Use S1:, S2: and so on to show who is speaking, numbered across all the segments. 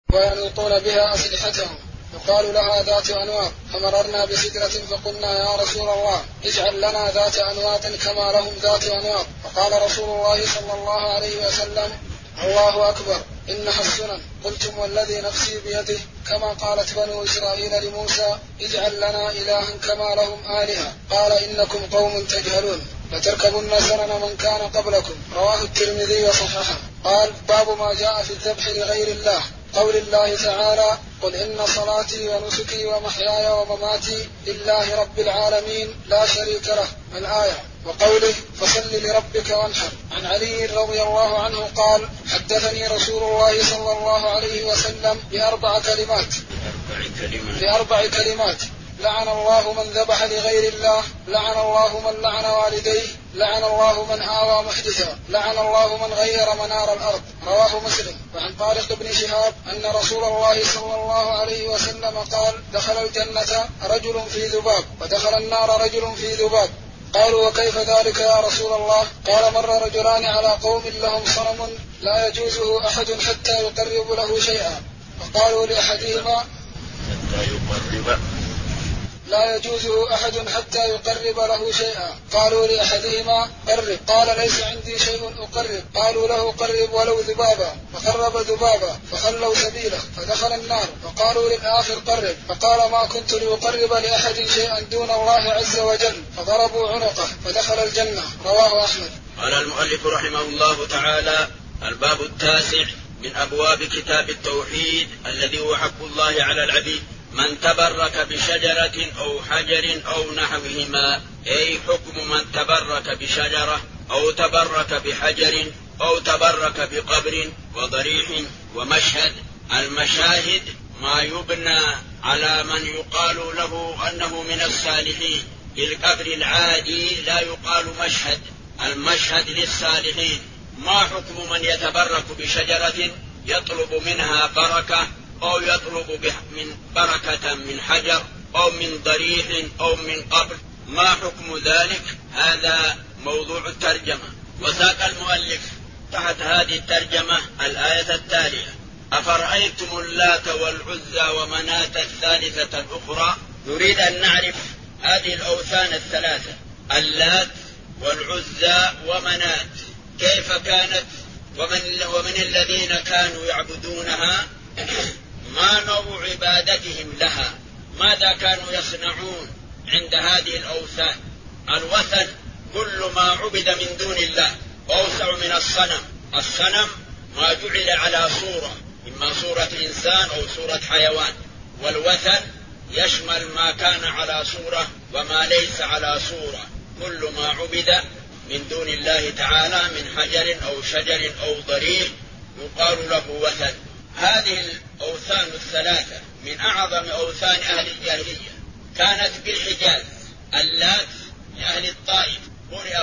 S1: وينوطون بها أسلحتهم يقال لها ذات أنواط. فمررنا بسدرة فقلنا يا رسول الله اجعل لنا ذات أنواط كما لهم ذات أنواط. فقال رسول الله صلى الله عليه وسلم الله أكبر إنها السنن. قلتم والذي نفسي بيده كما قالت بنو إسرائيل لموسى اجعل لنا إلها كما لهم آلهة. قال إنكم قوم تجهلون لتركبن سنن من كان قبلكم. رواه الترمذي وصححه. قال باب ما جاء في الذبح لغير الله. قول الله تعالى قل إن صلاتي ونسكي ومحياي ومماتي لله رب العالمين لا شريك له الآية. وقوله فصل لربك وانحر. عن علي رضي الله عنه قال حدثني رسول الله صلى الله عليه وسلم بأربع كلمات لعن الله من ذبح لغير الله، لعن الله من لعن والديه، لعن الله من آوى محدثا، لعن الله من غير منار الأرض. رواه مسلم. وعن طارق بن شهاب أن رسول الله صلى الله عليه وسلم قال دخل الجنة رجل في ذباب ودخل النار رجل في ذباب. قالوا وكيف ذلك يا رسول الله؟ قال مر رجلان على قوم لهم صنم لا يجوزه أحد حتى يقرب له شيئا، فقالوا لأحدهما لا يجوزه أحد حتى يقرب له شيئا. قالوا لأحدهما قرب، قال ليس عندي شيء أقرب. قالوا له قرب ولو ذبابا، فقرب ذبابا فخلوا سبيله فدخل النار. فقالوا للآخر قرب، فقال ما كنت لأقرب لأحد شيئا دون الله عز وجل، فضربوا عنقه فدخل الجنة. رواه أحمد.
S2: قال المؤلف رحمه الله تعالى الباب التاسع من أبواب كتاب التوحيد الذي هو حق الله على العبيد. من تبرك بشجرة أو حجر أو نحوهما، أي حكم من تبرك بشجرة أو تبرك بحجر أو تبرك بقبر وضريح ومشهد. المشاهد ما يبنى على من يقال له أنه من الصالحين. للقبر العادي لا يقال مشهد، المشهد للصالحين. ما حكم من يتبرك بشجرة يطلب منها بركة أو يطلب من بركة من حجر أو من ضريح أو من قبر؟ ما حكم ذلك؟ هذا موضوع الترجمة. وساق المؤلف تحت هذه الترجمة الآية التالية: أفرأيتم اللات والعزى ومناة الثالثة الأخرى. نريد أن نعرف هذه الأوثان الثلاثة، اللات والعزى ومناة، كيف كانت ومن الذين كانوا يعبدونها، ما نوع عبادتهم لها، ماذا كانوا يصنعون عند هذه الأوثان. الوثن كل ما عبد من دون الله، أوسع من الصنم. الصنم ما جعل على صورة، إما صورة إنسان أو صورة حيوان، والوثن يشمل ما كان على صورة وما ليس على صورة. كل ما عبد من دون الله تعالى من حجر أو شجر أو ضريح يقال له وثن. هذه الأوثان الثلاثة من أعظم أوثان أهل الجاهلية، كانت بالحجاز. اللات لأهل الطائف، قرئ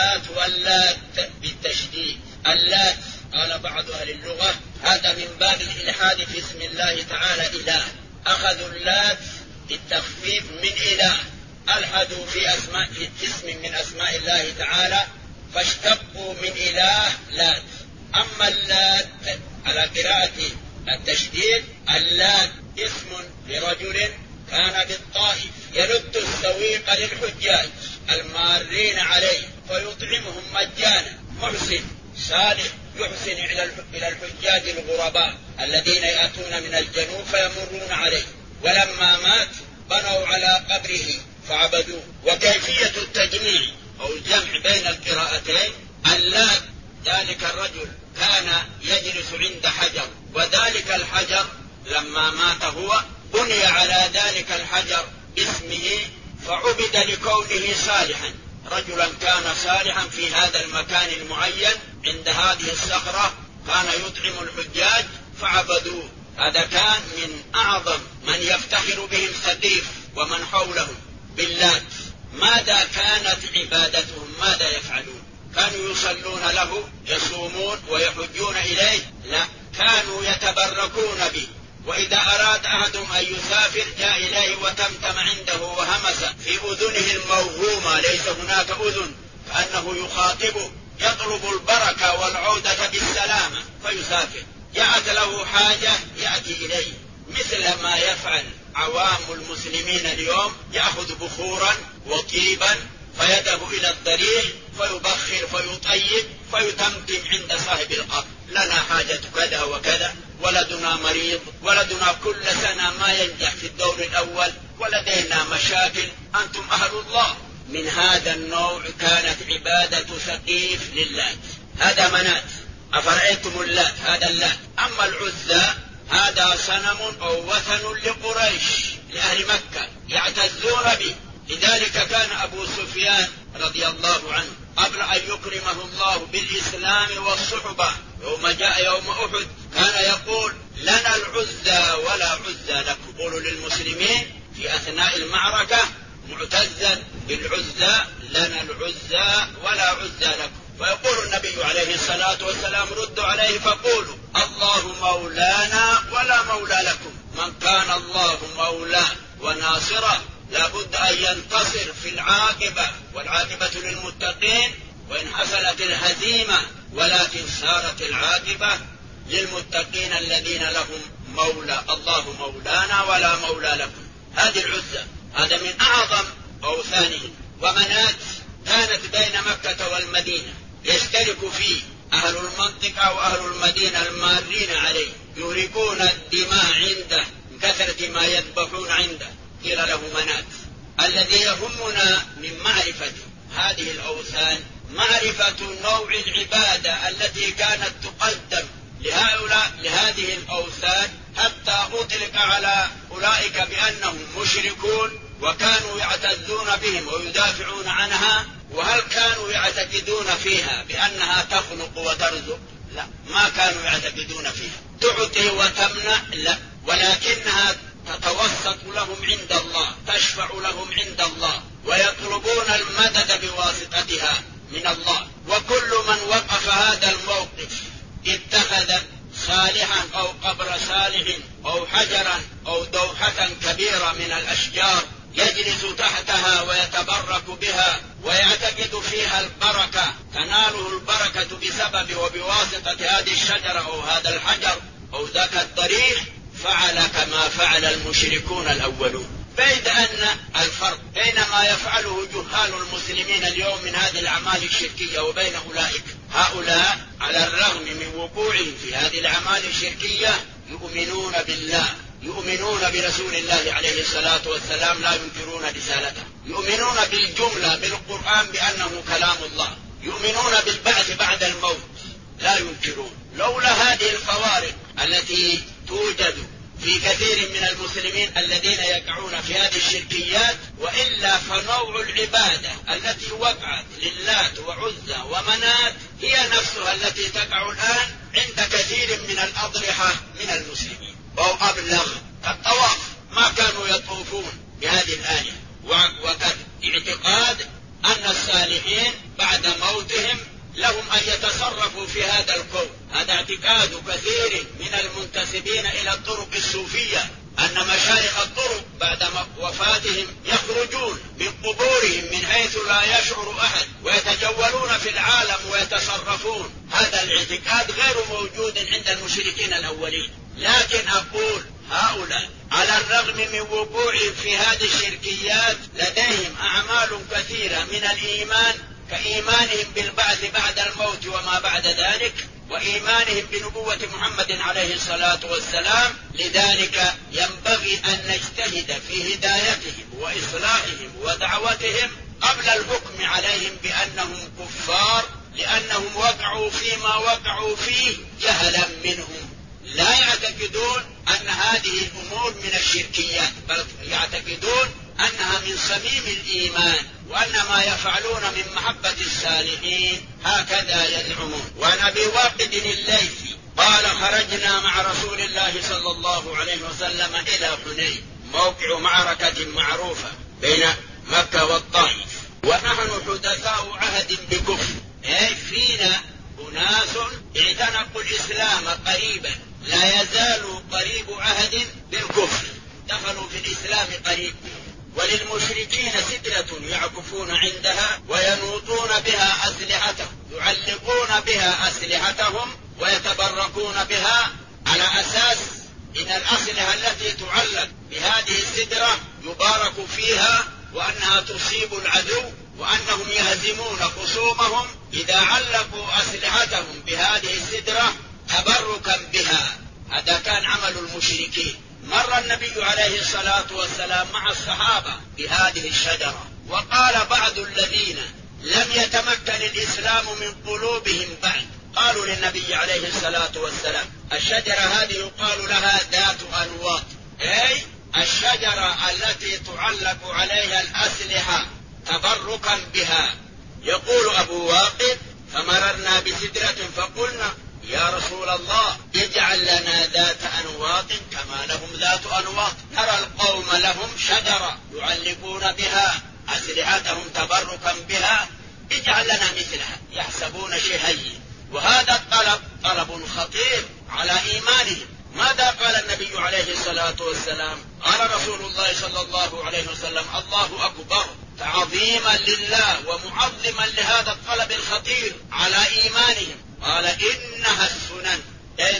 S2: واللات بالتشديد. اللات قال بعض أهل اللغة هذا من باب الإلحاد في اسم الله تعالى إله، أخذوا اللات بالتخفيف من إله، ألحدوا في اسم من أسماء الله تعالى فاشتقوا من إله لات. أما اللات على قراءة التشديد، اللات اسم لرجل كان بالطائف يلد السويق للحجاج المارين عليه فيطعمهم مجانا، محسن صالح يحسن إلى الحجاج الغرباء الذين يأتون من الجنوب فيمرون عليه. ولما مات بنوا على قبره فعبدوه. وكيفية التجميع أو الجمع بين القراءتين، اللات ذلك الرجل كان يجلس عند حجر، وذلك الحجر لما مات هو بني على ذلك الحجر اسمه فعبد لكونه صالحا. رجلا كان صالحا في هذا المكان المعين عند هذه الصخرة، كان يطعم الحجاج فعبدوه. هذا كان من أعظم من يفتخر بهم ثقيف ومن حولهم باللات. ماذا كانت عبادتهم؟ ماذا يفعلون؟ كانوا يصلون له، يصومون ويحجون إليه؟ لا، كانوا يتبركون به. وإذا أراد أحدهم أن يسافر جاء إليه وتمتم عنده وهمس في أذنه الموهومة، ليس هناك أذن، كأنه يخاطبه، يطلب البركة والعودة بالسلامة فيسافر. جاءت له حاجة يأتي إليه، مثل ما يفعل عوام المسلمين اليوم، يأخذ بخورا وطيبا فيذهب إلى الضريح فيبخر فيطيب فيتمتم عند صاحب القبر، لنا حاجة كذا وكذا، ولدنا مريض، ولدنا كل سنة ما ينجح في الدور الأول، ولدينا مشاكل، أنتم أهل الله. من هذا النوع كانت عبادة ثقيف للات، هذا منات. أفرأيتم اللات، هذا اللات. أما العزى هذا صنم أو وثن لقريش، لأهل مكة يعتزون به. لذلك كان أبو سفيان رضي الله عنه قبل أن يكرمه الله بالإسلام والصحبة يوم جاء يوم أحد كان يقول لنا العزى ولا عزى لكم. قولوا للمسلمين في أثناء المعركة معتزا بالعزى، لنا العزى ولا عزى لكم. ويقول النبي عليه الصلاة والسلام ردوا عليه فقولوا الله مولانا ولا مولى لكم. من كان الله مولاه وناصره لابد أن ينتصر في العاقبة، والعاقبة للمتقين، وإن حصلت الهزيمة ولكن صارت العاقبة للمتقين الذين لهم مولى، الله مولانا ولا مولى لكم. هذه العزة، هذا من أعظم أوثانهم. ومنات كانت بين مكة والمدينة، يشترك فيه أهل المنطقة وأهل المدينة المارين عليه، يهرقون الدماء عنده من كثرة ما يذبحون عنده. قيل له منات. الذي يهمنا من معرفة هذه الأوثان معرفة نوع العبادة التي كانت تقدم لهذه الأوثان، حتى أطلق على أولئك بأنهم مشركون وكانوا يعتزون بهم ويدافعون عنها. وهل كانوا يعتقدون فيها بأنها تخلق وترزق؟ لا، ما كانوا يعتقدون فيها. تعطي وتمنع؟ لا، ولكنها تتوسط لهم عند الله، تشفع لهم عند الله، ويطلبون المدد بواسطتها من الله. وكل من وقف هذا الموقف اتخذ صالحا أو قبر صالح أو حجرا أو دوحة كبيرة من الأشجار يجلس تحتها ويتبرك بها ويعتقد فيها البركة، تناله البركة بسبب وبواسطة هذه الشجرة أو هذا الحجر أو ذاك الضريح، فعل كما فعل المشركون الأولون. بيد أن الفرق بين ما يفعله جهال المسلمين اليوم من هذه الأعمال الشركية وبين أولئك، هؤلاء على الرغم من وقوعهم في هذه الأعمال الشركية يؤمنون بالله، يؤمنون برسول الله عليه الصلاة والسلام، لا ينكرون رسالته، يؤمنون بالجملة بالقرآن بأنه كلام الله، يؤمنون بالبعث بعد الموت، لا ينكرون. لولا هذه الفوارق التي توجد في كثير من المسلمين الذين يقعون في هذه الشركيات، وإلا فنوع العبادة التي وقعت للات وعزى ومنات هي نفسها التي تقع الآن عند كثير من الأضرحة من المسلمين، أو أبلغ الطواف، ما كانوا يطوفون بهذه الآية. وقد اعتقاد أن الصالحين بعد موتهم لهم أن يتصرفوا في هذا الكون، هذا اعتقاد كثير من المنتسبين إلى الطرق الصوفية، أن مشايخ الطرق بعد وفاتهم يخرجون من قبورهم من حيث لا يشعر أحد ويتجولون في العالم ويتصرفون. هذا الاعتقاد غير موجود عند المشركين الأولين. لكن أقول هؤلاء على الرغم من وقوعهم في هذه الشركيات لديهم أعمال كثيرة من الإيمان، كإيمانهم بالبعث بعد الموت وما بعد ذلك، وإيمانهم بنبوة محمد عليه الصلاة والسلام. لذلك ينبغي أن نجتهد في هدايتهم وإصلاحهم ودعوتهم قبل الحكم عليهم بأنهم كفار، لأنهم وقعوا فيما وقعوا فيه جهلا منهم، لا يعتقدون أن هذه الأمور من الشركيات، بل يعتقدون أنها من صميم الإيمان، وأن ما يفعلون من محبة الصالحين هكذا يزعمون. وعن أبي واقد الليثي قال خرجنا مع رسول الله صلى الله عليه وسلم إلى حنين، موقع معركة معروفة بين مكة والطائف، ونحن حدثاء عهد بكفر، أي فينا أناس اعتنقوا الإسلام قريبا، لا يزال قريب عهد بالكفر، دخلوا في الإسلام قريب. وللمشركين سدرة يعكفون عندها وينوطون بها أسلحتهم، يعلقون بها أسلحتهم ويتبركون بها على أساس إن الأسلحة التي تعلق بهذه السدرة يبارك فيها وأنها تصيب العدو وأنهم يهزمون خصومهم إذا علقوا أسلحتهم بهذه السدرة تبركا بها. هذا كان عمل المشركين. مر النبي عليه الصلاة والسلام مع الصحابة بهذه الشجرة، وقال بعض الذين لم يتمكن الإسلام من قلوبهم بعد قالوا للنبي عليه الصلاة والسلام الشجرة هذه يقال لها ذات أنواط، أي الشجرة التي تعلق عليها الأسلحة تبركا بها. يقول أبو واقد فمررنا بسدرة فقلنا يا رسول الله اجعل لنا ذات أنواط كما لهم ذات أنواط، نرى القوم لهم شجرة يعلقون بها أسلحتهم تبركا بها، اجعل لنا مثلها، يحسبون شيء هين. وهذا الطلب طلب خطير على إيمانهم. ماذا قال النبي عليه الصلاة والسلام؟ قال رسول الله صلى الله عليه وسلم الله أكبر تعظيما لله ومعظما لهذا الطلب الخطير على إيمانهم. قال إنها السنن، أي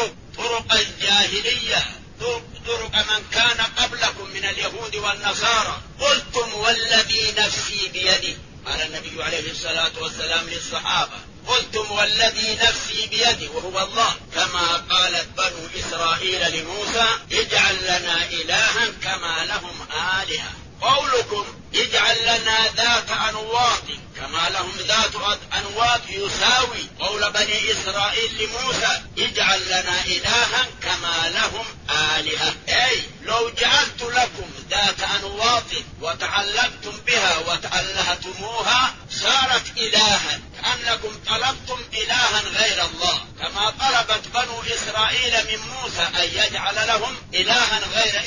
S2: طرق الجاهلية، طرق من كان قبلكم من اليهود والنصارى. قلتم والذي نفسي بيده، قال النبي عليه الصلاة والسلام للصحابة قلتم والذي نفسي بيده وهو الله، كما قالت بنو إسرائيل لموسى اجعل لنا إلها كما لهم آلهة. قولكم اجعل لنا ذات أنواط كما لهم ذات أنواط يساوي قول بني إسرائيل لموسى اجعل لنا إلها كما لهم آلهة، أي لو جعلت لكم ذات أنواط وتعلقتم بها وتألهتموها صارت إلها، كأنكم طلبتم إلها غير الله، كما طلبت بنو إسرائيل من موسى أن يجعل لهم إلها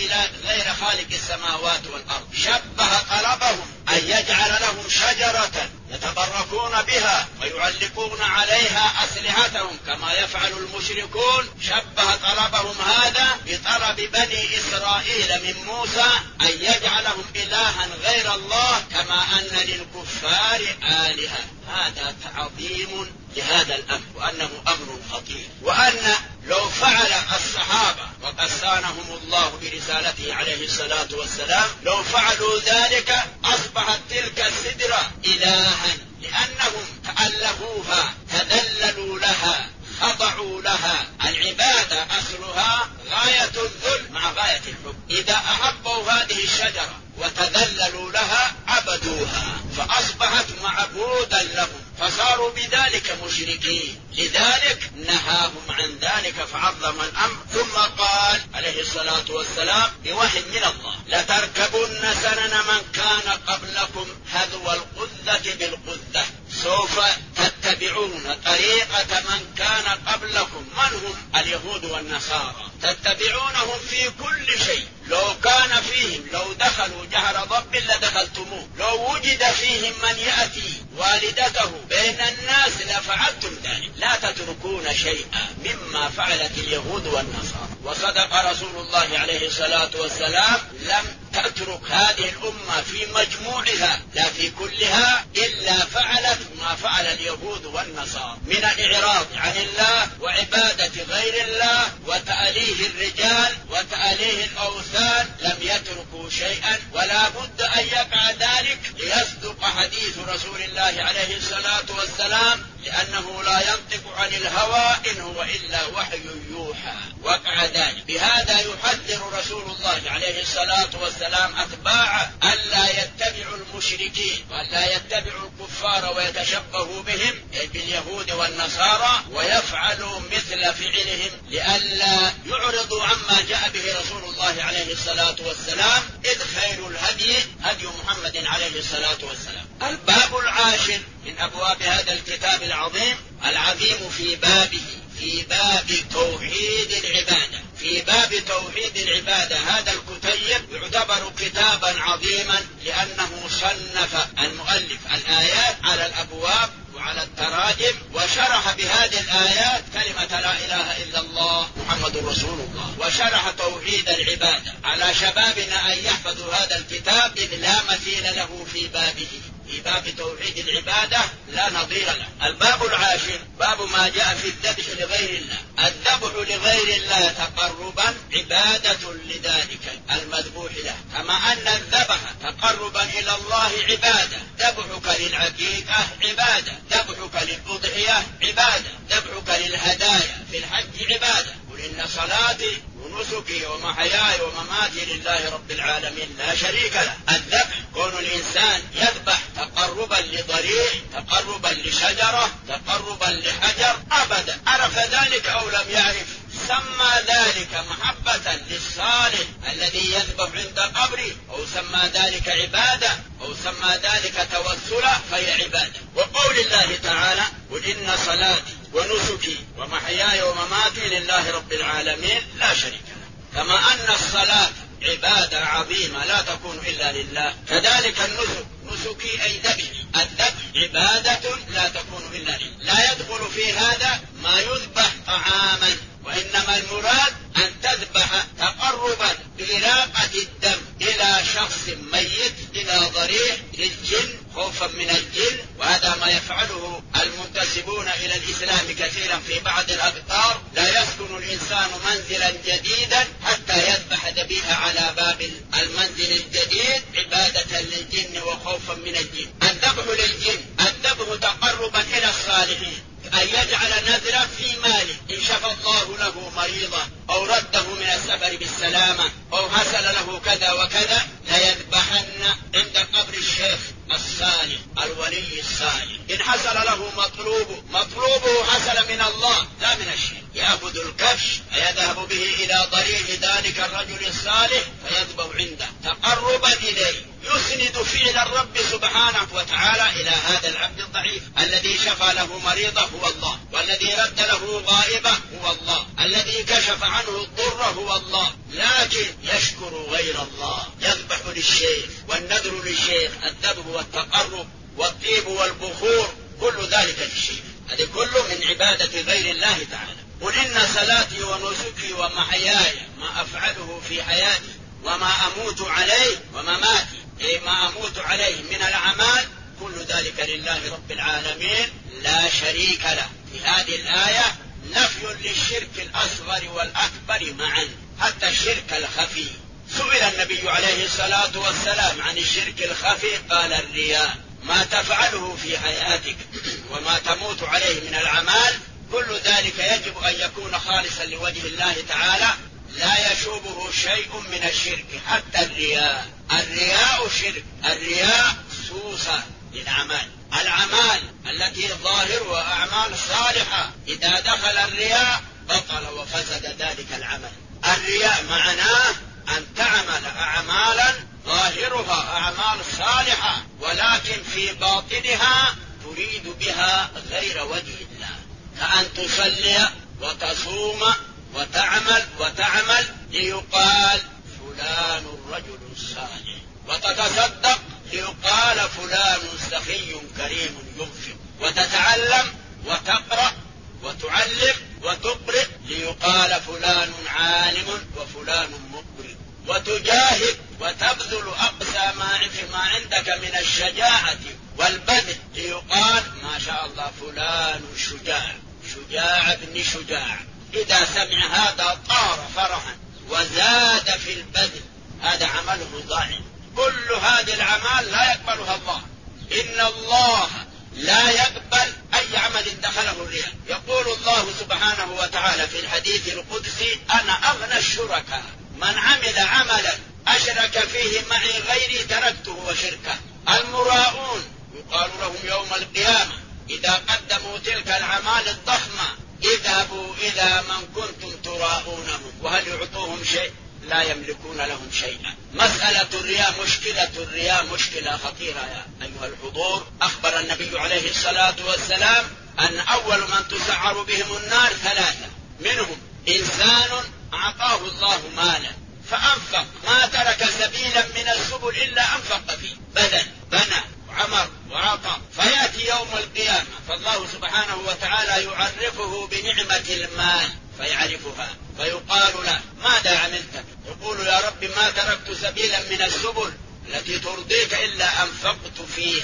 S2: غير خالق السماوات والأرض. شبه طلبهم أن يجعل لهم شجرة يتبركون بها ويعلقون عليها أسلحتهم كما يفعل المشركون، شبه طلبهم هذا بطلب بني إسرائيل من موسى أن يجعلهم إلها غير الله كما أن للكفار آلهة. هذا تعظيم لهذا الأمر وأنه أمر خطير، وأن لو فعل الصحابة وقد صانهم الله برسالته عليه الصلاة والسلام لو فعلوا ذلك أصبحت تلك السدرة إلها، لأنهم تألهوها تذللوا لها خضعوا لها. العبادة أصلها غاية الذل مع غاية الحب، إذا أحبوا هذه الشجرة وتذللوا لها عبدوها فأصبحت معبودا لهم فصاروا بذلك مشركين، لذلك نهاهم عن ذلك فعظم الأمر. ثم قال عليه الصلاة والسلام بوحي من الله لتركبن سنن من كان قبلكم هذو القذة بالقذة، سوف تتبعون طريقة من كان قبلكم. من هم؟ اليهود والنصارى، تتبعونهم في كل شيء. لو كان فيهم لو دخلوا جهر ضب لدخلتموه، لو وجد فيهم من يأتي والدته بين الناس لفعلتم ذلك، لا تتركون شيئا مما فعلت اليهود والنصارى. وصدق رسول الله عليه الصلاة والسلام لم تترك هذه الأمة في مجموعها لا في كلها إلا فعلت ما فعل اليهود والنصارى من الإعراض عن الله وعبادة غير الله وتأليه الرجال وتأليه الأوثان، لم يتركوا شيئا، ولا بد أن يقع ذلك ليصدق حديث رسول الله عليه الصلاة والسلام، لأنه لا ينطق عن الهوى إن هو إلا وحي يوحى. وقع ذلك. بهذا يحذر رسول الله عليه الصلاة والسلام أتباعه ألا يتبعوا المشركين وألا يتبعوا الكفار ويتشبهوا بهم باليهود والنصارى ويفعلوا مثل فعلهم، لئلا يعرضوا عما جاء به رسول الله عليه الصلاة والسلام، إذ خير الهدي هدي محمد عليه الصلاة والسلام. الباب العاشر من أبواب هذا الكتاب العظيم في باب توحيد العبادة. في باب توحيد العبادة هذا الكتيب يعتبر كتابا عظيما لأنه صنف المؤلف الآيات على الأبواب وعلى التراجم، وشرح بهذه الآيات كلمة لا إله إلا الله محمد رسول الله، وشرح توحيد العبادة. على شبابنا أن يحفظوا هذا الكتاب إذ لا مثيل له في بابه، في باب توحيد العبادة لا نظير له. الباب العاشر باب ما جاء في الذبح لغير الله. الذبح لغير الله تقربا عبادة لذلك المذبوح له، كما أن الذبح تقربا إلى الله عبادة. ذبحك للعقيقة عبادة، ذبحك للأضحية عبادة، ذبحك للهدايا في الحج عبادة. قل إن صلاتي ونسكي ومحياي ومماتي لله رب العالمين لا شريك له. الذبح كون الإنسان يذبح تقربا لضريح، تقربا لشجرة، تقربا لحجر أبدا، عرف ذلك أو لم يعرف، سمى ذلك محبة للصالح الذي يذبح عند قبره، أو سمى ذلك عبادة، أو سمى ذلك توسلا، فهي عبادة. وقول الله تعالى قل إن صلاتي ونسكي ومحياي ومماتي لله رب العالمين لا شريك له. كما أن الصلاة عبادة عظيمة لا تكون إلا لله، كذلك النسك، نسكي أي ذبحي، الذبح عبادة لا تكون إلا لله. لا يدخل في هذا ما يذبح طعاما، وإنما المراد أن تذبح تقربا بإراقة الدم إلى شخص ميت، إلى ضريح للجن خوفا من الجن. وهذا ما يفعله المنتسبون إلى الإسلام كثيرا في بعض الأقطار. لا يسكن الإنسان منزلا جديدا حتى يذبح ذبيحة على باب المنزل الجديد عبادة للجن وخوفا من الجن. الذبح للجن، الذبح تقربا إلى الصالحين، أن يجعل نذرا في ماله إن شفى الله له مريضا، أو رده من السفر بالسلامة، أو حصل له كذا وكذا، ليذبحن عند قبر الشيخ الصالح الولي الصالح. إن حصل له مطلوبه حصل من الله لا من الشيخ. يأخذ الكبش فيذهب به إلى ضريح ذلك الرجل الصالح فيذبح عنده تقربا إليه، يسند فعل الرب سبحانه وتعالى إلى هذا العبد الضعيف الذي شفى له مريضه هو الله، والذي رد له غائبه هو الله، الذي كشف عنه الضر هو الله. لكن يشكر غير الله، يذبح للشيخ والنذر للشيخ، الذبح والتقرب والطيب والبخور كل ذلك للشيخ، هذا كله من عبادة غير الله تعالى. قل إن صلاتي ونسكي ومحياي، ما أفعله في حياتي وما أموت عليه ومماتي، ما أموت عليه من الأعمال، كل ذلك لله رب العالمين لا شريك له. في هذه الآية نفي للشرك الأصغر والأكبر معا، حتى الشرك الخفي. سئل النبي عليه الصلاة والسلام عن الشرك الخفي قال الرياء، ما تفعله في حياتك وما تموت عليه من الأعمال كل ذلك يجب أن يكون خالصا لوجه الله تعالى، لا يشوبه شيء من الشرك، حتى الرياء. الرياء شرك، الرياء سوسة للأعمال، الأعمال التي ظاهرها أعمال صالحة إذا دخل الرياء بطل وفسد ذلك العمل. الرياء معناه أن تعمل أعمالا ظاهرها أعمال صالحة ولكن في باطنها تريد بها غير وجه الله، كأن تصلي وتصوم وتعمل ليقال فلان رجل صالح، وتتصدق ليقال فلان سخي كريم ينفق، وتتعلم وتقرأ وتعلم وتقرئ ليقال فلان عالم وفلان مقرئ، وتجاهد وتبذل أقصى ما عندك من الشجاعة والبذل ليقال ما شاء الله فلان شجاع ابن شجاع. إذا سمع هذا طار فرحا وزاد في البذل، هذا عمله ضائع. كل هذه الأعمال لا يقبلها الله، إن الله لا يقبل أي عمل دخله الرياء. يقول الله سبحانه وتعالى في الحديث القدسي أنا أغنى الشركاء، من عمل عملا أشرك فيه معي غيري تركته وشركه. المراؤون يقال لهم يوم القيامة إذا قدموا تلك الأعمال الضخمة اذهبوا إلى من كنتم تراؤونهم، وهل يعطوهم شيء؟ لا يملكون لهم شيئا. مسألة الرياء مشكلة خطيرة يا أيها الحضور. أخبر النبي عليه الصلاة والسلام أن أول من تسعر بهم النار ثلاثة، منهم إنسان أعطاه الله مالا فأنفق ما ترك سبيلا من السبل إلا أنفق فيه، بنى وعمر وعطى، فيأتي يوم القيامة فالله سبحانه وتعالى يعرفه بنعمة المال فيعرفها، فيقال له ماذا عملت؟ يقول يا رب ما تركت سبيلا من السبل التي ترضيك إلا أنفقت فيها في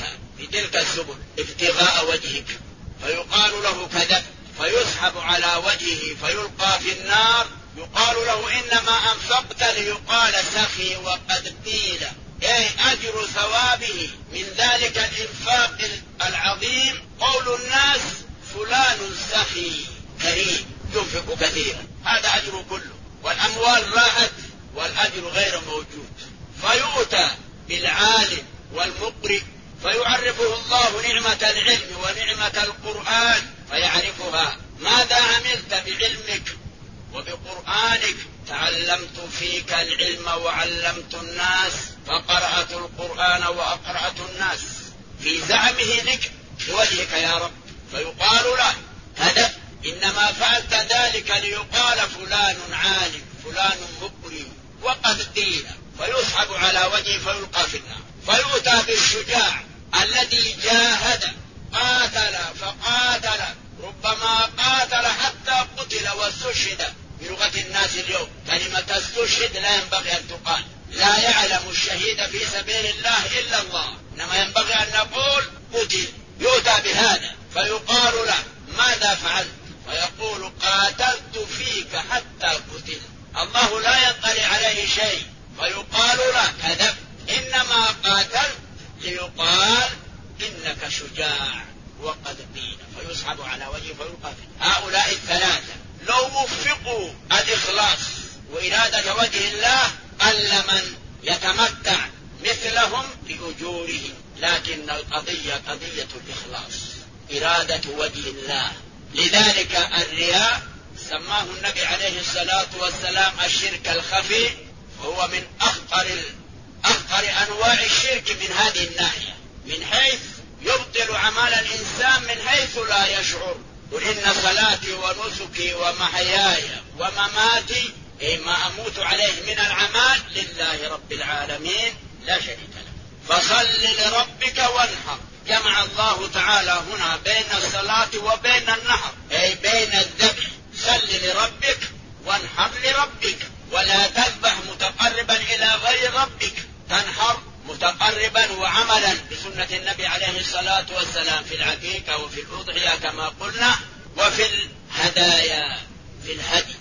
S2: بتلك السبل ابتغاء وجهك، فيقال له كذب فيسحب على وجهه فيلقى في النار، يقال له إنما أنفقت ليقال سخي، وقد قيل أي أجر ثوابه من ذلك الإنفاق العظيم قول الناس فلان سخي كريم ينفق كثيرا، هذا أجر كله، والأموال راحت والأجر غير موجود. فيؤتى بالعالم والمقرئ فيعرفه الله نعمة العلم ونعمة القرآن فيعرفها. ماذا عملت بعلمك وبقرآنك؟ تعلمت فيك العلم وعلمت الناس، فقرأت القرآن وأقرأت الناس، في زعمه لك بوجهك يا رب. فيقال له كذب، إنما فعلت ذلك ليقال فلان عالم فلان مقرئ، وقد قيل، فيسحب على وجهه فيلقى في النار. فيؤتى بالشجاع الذي جاهد قاتل فقاتل، ربما قاتل حتى قتل واستشهد. بلغة الناس اليوم كلمة استشهد لا ينبغي أن تقال، لا يعلم الشهيد في سبيل الله إلا الله، إنما ينبغي أن نقول قتل. يؤتى بهذا فيقال له ماذا فعلت؟ فيقول قاتلت فيك حتى قتل. الله لا يطلع عليه شيء، فيقال له كذب، إنما قاتلت ليقال إنك شجاع، وقد قيل، فيسحب على وجهه فيلقى فيه. هؤلاء الثلاثة لو وفقوا الإخلاص وإرادة وجه الله قل من يتمتع مثلهم بأجورهم، لكن القضية قضية الإخلاص، إرادة وجه الله. لذلك الرياء سماه النبي عليه الصلاة والسلام الشرك الخفي، وهو من أخطر أنواع الشرك من هذه الناحية، من حيث يبطل عمل الإنسان من حيث لا يشعر. قل إن صلاتي ونسكي ومحياي ومماتي، أي ما أموت عليه من العمال، لله رب العالمين لا شريك له. فصل لربك وانحر. جمع الله تعالى هنا بين الصلاة وبين النحر، أي بين الذبح. صل لربك وانحر لربك، ولا تذبح متقربا إلى غير ربك، تنحر متقربا وعملا بسنة النبي عليه الصلاة والسلام في العقيقة وفي الأضحية كما قلنا، وفي الهدايا في الهدي.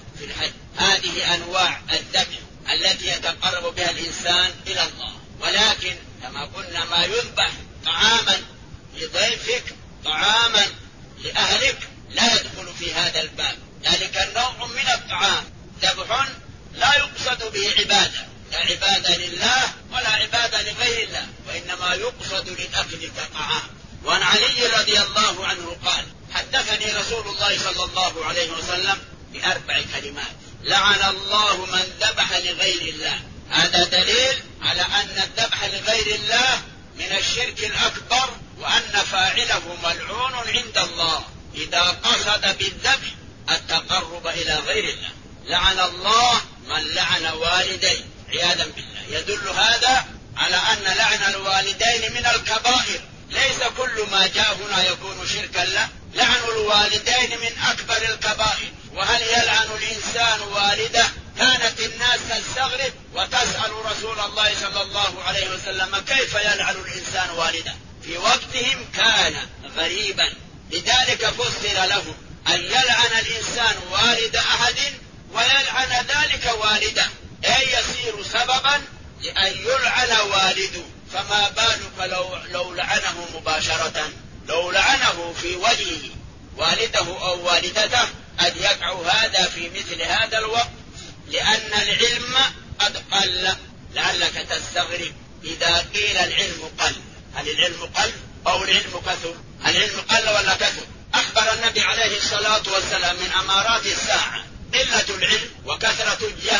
S2: هذه أنواع الذبح التي يتقرب بها الإنسان إلى الله. ولكن كما قلنا ما يذبح طعاما لضيفك، طعاما لأهلك، لا يدخل في هذا الباب. ذلك النوع من الطعام ذبح لا يقصد به عبادة، لا عبادة لله ولا عبادة لغير الله، وإنما يقصد للأكل كطعام. وعن علي رضي الله عنه قال حدثني رسول الله صلى الله عليه وسلم بأربع كلمات: لعن الله من ذبح لغير الله. هذا دليل على أن الذبح لغير الله من الشرك الأكبر، وأن فاعله ملعون عند الله إذا قصد بالذبح التقرب إلى غير الله. لعن الله من لعن والديه عياذا بالله. يدل هذا على أن لعن الوالدين من الكبائر، ليس كل ما جاء هنا يكون شركا له. لعن الوالدين من أكبر الكبائر. وهل يلعن الإنسان والده؟ كانت الناس تستغرب وتسأل رسول الله صلى الله عليه وسلم كيف يلعن الإنسان والده؟ في وقتهم كان غريبا، لذلك فسر له أن يلعن الإنسان والد أحد ويلعن ذلك والده، أي يصير سببا لأن يلعن والده. فما بالك لو لعنه مباشرة، لو لعنه في وجهه والده أو والدته، قد يقع هذا في مثل هذا الوقت، لأن العلم قد قل. لعلك تستغرب إذا قيل العلم قل، هل العلم قل أو العلم كثر؟ العلم قل ولا كثر؟ أخبر النبي عليه الصلاة والسلام من أمارات الساعة قلة العلم وكثرة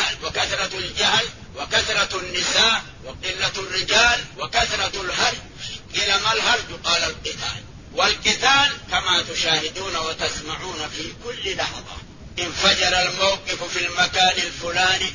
S2: الجهل وكثرة النساء وقلة الرجال وكثرة الهرج. إلى ما الهرج؟ قال القتال. والقتال كما تشاهدون وتسمعون في كل لحظة. انفجر الموقف في المكان الفلاني،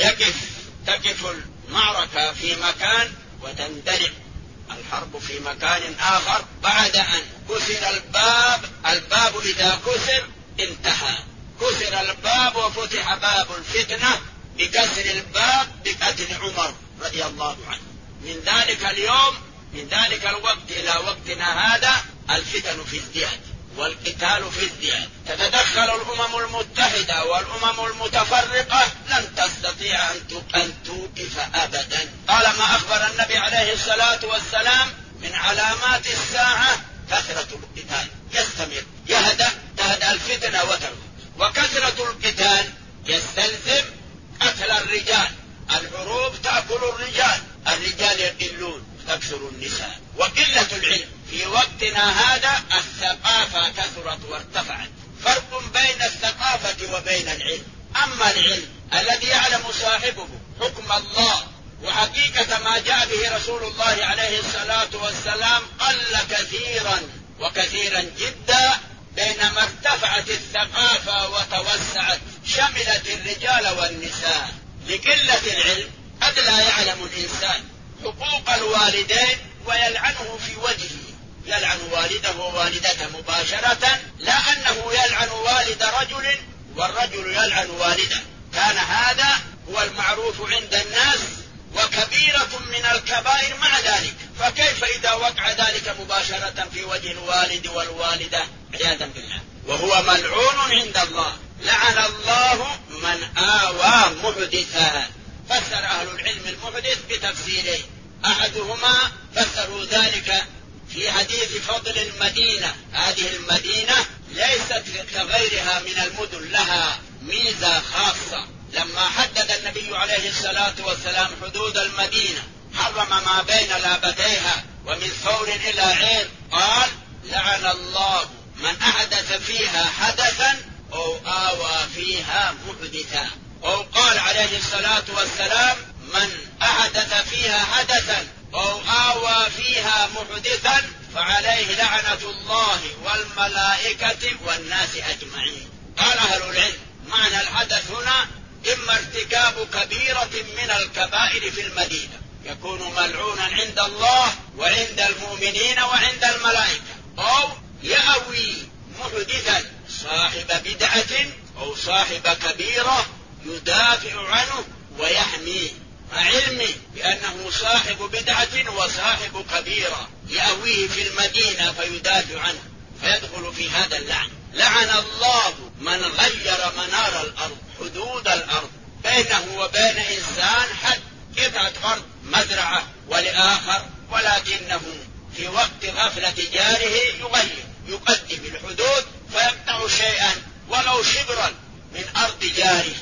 S2: تقف المعركة في مكان وتندلع الحرب في مكان آخر بعد أن كسر الباب إذا كسر انتهى. كسر الباب وفتح باب الفتنة بكسر الباب بقتل عمر رضي الله عنه. من ذلك اليوم من ذلك الوقت إلى وقتنا هذا الفتن في ازدياد والقتال في ازدياد. تتدخل الأمم المتحدة والأمم المتفرقة لن تستطيع أن توقف أبدا. طالما أخبر النبي عليه الصلاة والسلام من علامات الساعة كثرة القتال يستمر، تهدأ الفتنة وترد. وكثرة القتال يستلزم قتل الرجال، الحروب تأكل الرجال يقلون تكثر النساء. وقلة العلم في وقتنا هذا الثقافة كثرت وارتفعت. فرق بين الثقافة وبين العلم. أما العلم الذي يعلم صاحبه حكم الله وحقيقة ما جاء به رسول الله عليه الصلاة والسلام قل كثيرا جدا، بينما ارتفعت الثقافة وتوسعت شملت الرجال والنساء. لقلة العلم قد لا يعلم الإنسان حقوق الوالدين ويلعنه في وجهه، يلعن والده ووالدته مباشرة، لا أنه يلعن والد رجل والرجل يلعن والده. كان هذا هو المعروف عند الناس وكبيرة من الكبائر مع ذلك، فكيف إذا وقع ذلك مباشرة في وجه الوالد والوالدة عياذا بالله، وهو ملعون عند الله. لعن الله من آوى محدثا. فسر أهل العلم المحدث بتفسيرين، أحدهما فسروا ذلك في حديث فضل المدينة. هذه المدينة ليست كغيرها من المدن، لها ميزة خاصة. لما حدد النبي عليه الصلاة والسلام حدود المدينة حرم ما بين لابتيها ومن ثور إلى عين، قال لعن الله من أحدث فيها حدثا أو آوى فيها محدثا. أو قال عليه الصلاة والسلام من أحدث فيها حدثا أو آوى فيها محدثا فعليه لعنة الله والملائكة والناس أجمعين. قال أهل العلم معنى الحدث هنا إما ارتكاب كبيرة من الكبائر في المدينة يكون ملعونا عند الله وعند المؤمنين وعند الملائكة، أو يأوي محدثا صاحب بدعة أو صاحب كبيرة يدافع عنه ويحميه، مع علمه بأنه صاحب بدعة وصاحب كبيرة يأويه في المدينة فيدافع عنه فيدخل في هذا اللعن. لعن الله من غير منار الأرض، حدود الأرض، بينه وبين إنسان حد قطعة أرض مزرعة ولآخر، ولكنه في وقت غفلة جاره يقدم الحدود فيقطع شيئا ولو شبرا من أرض جاره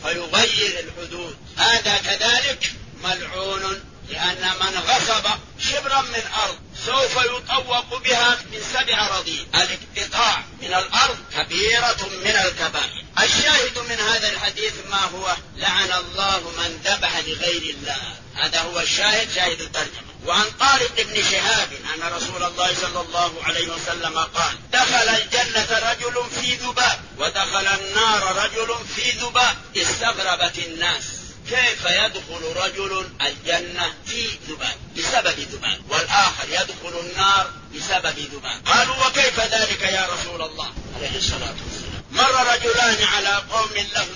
S2: فيغير الحدود. هذا كذلك ملعون، لأن من غصب شبرا من أرض سوف يطوق بها من 7 أراضين. الاقتطاع من الأرض كبيرة من الكبائر. الشاهد من هذا الحديث ما هو؟ لعن الله من ذبح لغير الله. هذا هو الشاهد، شاهد الترجمة. وعن طارق بن شهاب أن رسول الله صلى الله عليه وسلم قال دخل الجنة رجل في ذباب ودخل النار رجل في ذباب. استغربت الناس كيف يدخل رجل الجنة في ذباب بسبب ذباب والآخر يدخل النار بسبب ذباب؟ قالوا وكيف ذلك يا رسول الله عليه الصلاة والسلام؟ مر رجلان على قوم لهم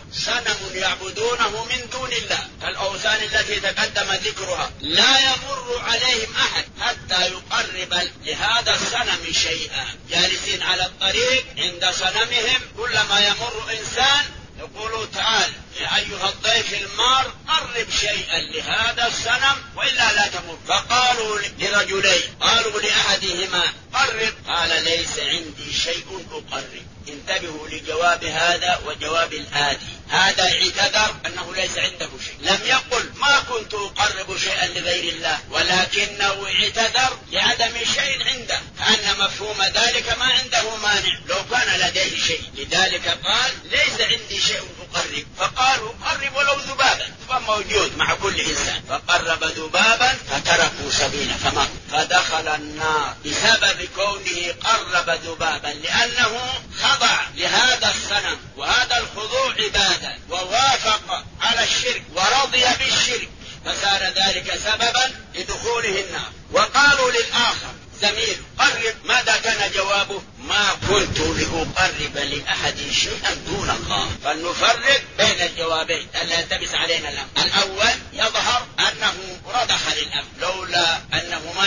S2: صنم يعبدونه من دون الله كالأوثان التي تقدم ذكرها، لا يمر عليهم أحد حتى يقرب لهذا الصنم شيئا. جالسين على الطريق عند صنمهم، كلما يمر إنسان يقول تعال يا أيها الضيف المار قرب شيئا لهذا الصنم وإلا لا تمر. فقالوا لرجلين، قالوا لأحدهما قرب، قال ليس عندي شيء أقرب. انتبهوا لجواب هذا وجواب الآتي. هذا اعتذر أنه ليس عنده شيء، لم يقل ما كنت أقرب شيئا لغير الله، ولكنه اعتذر لعدم شيء عنده، أن مفهوم ذلك ما عنده مانع لو كان لديه شيء. لذلك قال ليس عندي شيء أقرب. فقالوا قرب ولو ذبابا، فموجود مع كل إنسان. فقرب ذبابا فتركوا سبيله فمات فدخل النار بسبب كونه قرب ذبابا، لأنه خضع لهذا الصنم، وهذا الخضوع عبادة، ووافق على الشرك ورضي بالشرك، فصار ذلك سببا لدخوله النار. وقالوا للآخر زميل قرب، ماذا كان جوابه؟ ما كنت لأقرب لأحد شيئا دون الله. فلنفرق بين الجوابين ألا يلتبس علينا الأمر. الأول يظهر أنه رضخ للأمر، لولا أنه ما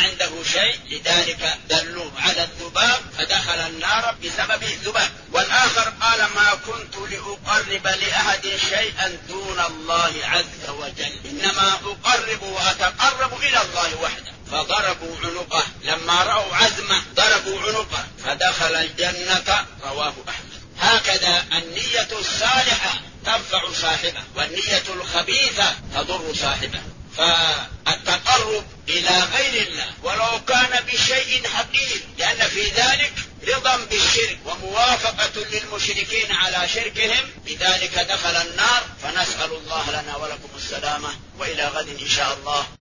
S2: شيء لذلك دلوا على الذباب فدخل النار بسبب الذباب. والآخر قال ما كنت لأقرب لأحد شيئا دون الله عز وجل، إنما أقرب وأتقرب إلى الله وحده. فضربوا عنقه، لما رأوا عزمه ضربوا عنقه فدخل الجنة. رواه أحمد. هكذا النية الصالحة تنفع صاحبه، والنية الخبيثة تضر صاحبه. فالتقرب إلى غير الله ولو كان بشيء حقير، لأن في ذلك رضا بالشرك وموافقة للمشركين على شركهم، بذلك دخل النار. فنسأل الله لنا ولكم السلامة، وإلى غد إن شاء الله.